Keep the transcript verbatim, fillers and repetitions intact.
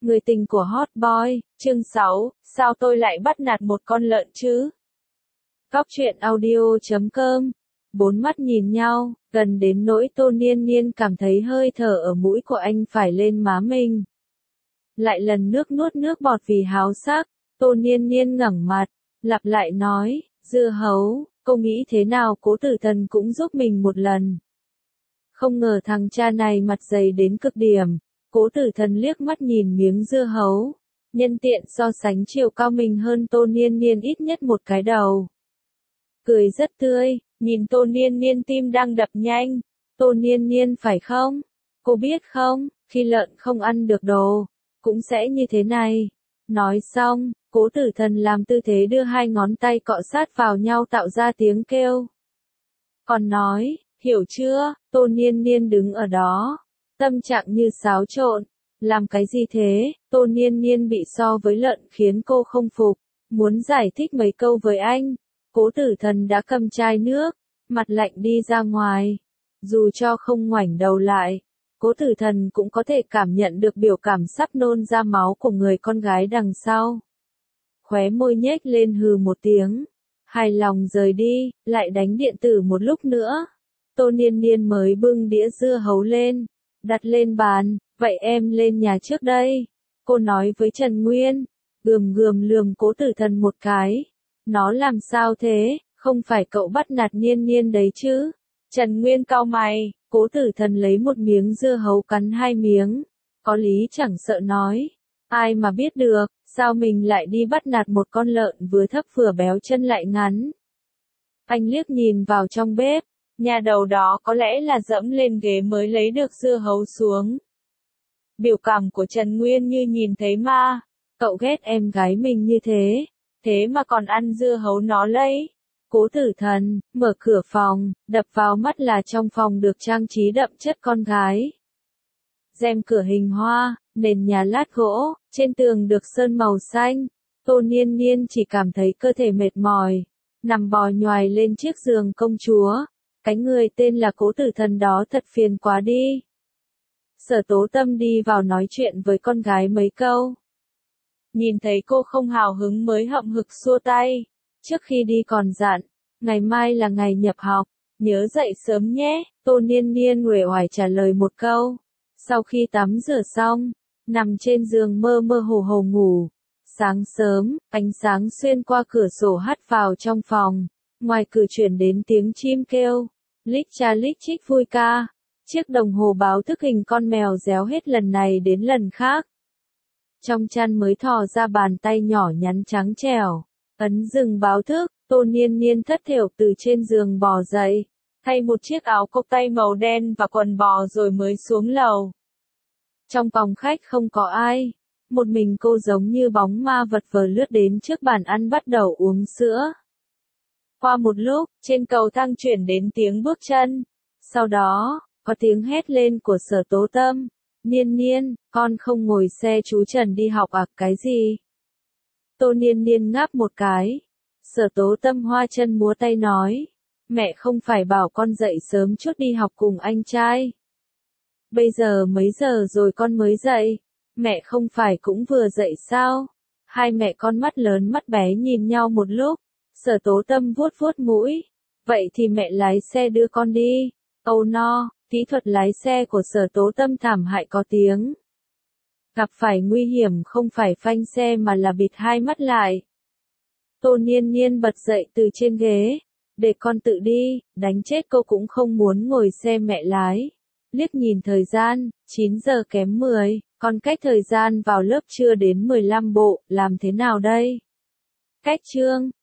Người tình của Hot Boy, chương sáu, sao tôi lại bắt nạt một con lợn chứ? Cóc truyện audio chấm com. Bốn mắt nhìn nhau, gần đến nỗi Tô Niên Niên cảm thấy hơi thở ở mũi của anh phải lên má mình. Lại lần nước nuốt nước bọt vì háo sắc, Tô Niên Niên ngẩng mặt, lặp lại nói, dưa hấu, cô nghĩ thế nào Cố Tử Thần cũng giúp mình một lần. Không ngờ thằng cha này mặt dày đến cực điểm. Cố Tử Thần liếc mắt nhìn miếng dưa hấu, nhân tiện so sánh chiều cao mình hơn Tô Niên Niên ít nhất một cái đầu. Cười rất tươi, nhìn Tô Niên Niên tim đang đập nhanh. Tô Niên Niên phải không? Cô biết không, khi lợn không ăn được đồ, cũng sẽ như thế này. Nói xong, Cố Tử Thần làm tư thế đưa hai ngón tay cọ sát vào nhau tạo ra tiếng kêu. Còn nói, hiểu chưa? Tô Niên Niên đứng ở đó. Tâm trạng như xáo trộn, làm cái gì thế? Tô Niên Niên bị so với lợn khiến cô không phục, muốn giải thích mấy câu với anh. Cố Tử Thần đã cầm chai nước, mặt lạnh đi ra ngoài. Dù cho không ngoảnh đầu lại, Cố Tử Thần cũng có thể cảm nhận được biểu cảm sắp nôn ra máu của người con gái đằng sau. Khóe môi nhếch lên hừ một tiếng, hài lòng rời đi, lại đánh điện tử một lúc nữa. Tô Niên Niên mới bưng đĩa dưa hấu lên, đặt lên bàn, vậy em lên nhà trước đây. Cô nói với Trần Nguyên, gườm gườm lườm Cố Tử Thần một cái. Nó làm sao thế, không phải cậu bắt nạt Niên Niên đấy chứ? Trần Nguyên cau mày, Cố Tử Thần lấy một miếng dưa hấu cắn hai miếng. Có lý chẳng sợ nói, ai mà biết được, sao mình lại đi bắt nạt một con lợn vừa thấp vừa béo chân lại ngắn. Anh liếc nhìn vào trong bếp. Nhà đầu đó có lẽ là dẫm lên ghế mới lấy được dưa hấu xuống. Biểu cảm của Trần Nguyên như nhìn thấy ma. Cậu ghét em gái mình như thế, thế mà còn ăn dưa hấu nó lấy. Cố Tử Thần, mở cửa phòng, đập vào mắt là trong phòng được trang trí đậm chất con gái. Rèm cửa hình hoa, nền nhà lát gỗ, trên tường được sơn màu xanh. Tô Niên Niên chỉ cảm thấy cơ thể mệt mỏi, nằm bò nhoài lên chiếc giường công chúa. Cái người tên là Cố Tử Thần đó thật phiền quá đi. Sở Tố Tâm đi vào nói chuyện với con gái mấy câu. Nhìn thấy cô không hào hứng mới hậm hực xua tay. Trước khi đi còn dặn, ngày mai là ngày nhập học, nhớ dậy sớm nhé. Tô Niên Niên uể oải trả lời một câu. Sau khi tắm rửa xong, nằm trên giường mơ mơ hồ hồ ngủ. Sáng sớm, ánh sáng xuyên qua cửa sổ hắt vào trong phòng. Ngoài cửa truyền đến tiếng chim kêu. Lít cha lít chích vui ca. Chiếc đồng hồ báo thức hình con mèo réo hết lần này đến lần khác. Trong chăn mới thò ra bàn tay nhỏ nhắn trắng trẻo. Ấn dừng báo thức, Tô Niên Niên thất thểu từ trên giường bò dậy. Thay một chiếc áo cộc tay màu đen và quần bò rồi mới xuống lầu. Trong phòng khách không có ai. Một mình cô giống như bóng ma vật vờ lướt đến trước bàn ăn bắt đầu uống sữa. Qua một lúc, trên cầu thang chuyển đến tiếng bước chân. Sau đó, có tiếng hét lên của Sở Tố Tâm. Niên Niên, con không ngồi xe chú Trần đi học à, cái gì? Tô Niên Niên ngáp một cái. Sở Tố Tâm hoa chân múa tay nói. Mẹ không phải bảo con dậy sớm chút đi học cùng anh trai. Bây giờ mấy giờ rồi con mới dậy? Mẹ không phải cũng vừa dậy sao? Hai mẹ con mắt lớn mắt bé nhìn nhau một lúc. Sở Tố Tâm vuốt vuốt mũi. Vậy thì mẹ lái xe đưa con đi. Âu no, kỹ thuật lái xe của Sở Tố Tâm thảm hại có tiếng. Gặp phải nguy hiểm không phải phanh xe mà là bịt hai mắt lại. Tô Niên Niên bật dậy từ trên ghế. Để con tự đi, đánh chết cô cũng không muốn ngồi xe mẹ lái. Liếc nhìn thời gian, chín giờ kém mười, còn cách thời gian vào lớp chưa đến mười lăm bộ, làm thế nào đây? Cách chương,